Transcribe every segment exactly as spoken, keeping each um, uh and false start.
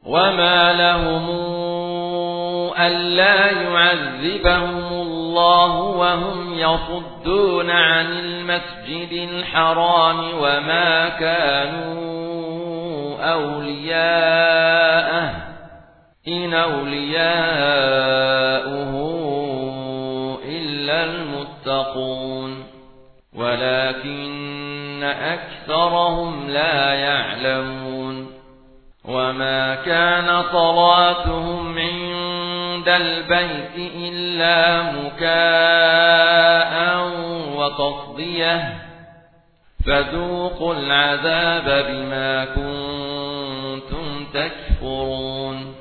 وما لهم ألا يعذبهم الله وهم يصدون عن المسجد الحرام وما كانوا أولياءه إن أولياؤه إلا المتقون ولكن أكثرهم لا يعلمون وما كان صلاتهم عند البيت إلا مكاء وتصدية فذوقوا العذاب بما كنتم تكفرون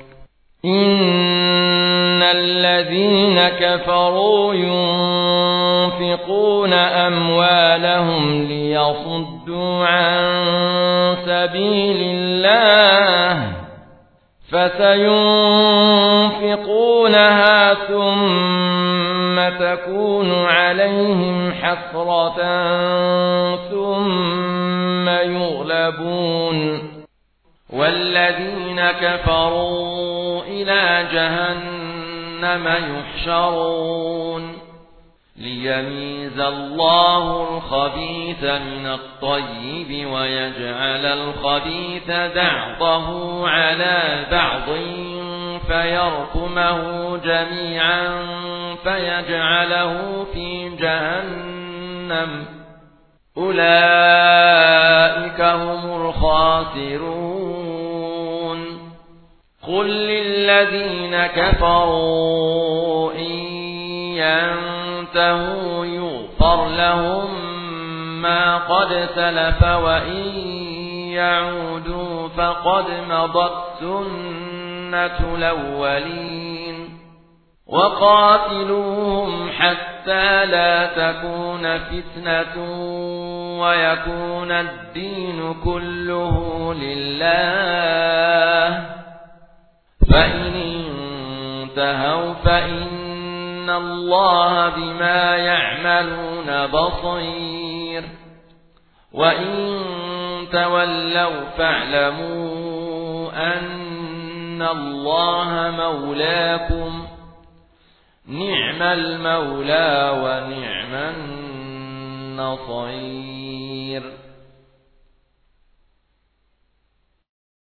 إن الذين كفروا ينفقون أموالهم ليصدوا عن سبيل الله فسينفقونها ثم تكون عليهم حسرة ثم يغلبون والذين كفروا إلى جهنم يحشرون ليميز الله الخبيث من الطيب ويجعل الخبيث بعضه على بعض فيركمه جميعا فيجعله في جهنم أولئك هم الخاسرون قل للذين كفروا إن ينتهوا يغفر لهم ما قد سلف وإن يعودوا فقد مضت سنة الأولين وقاتلوهم حتى لا تكون فتنة ويكون الدين كله لله فإن انتهوا فإن الله بما يعملون بصير وإن تولوا فاعلموا أن الله مولاكم نعم المولى ونعم النصير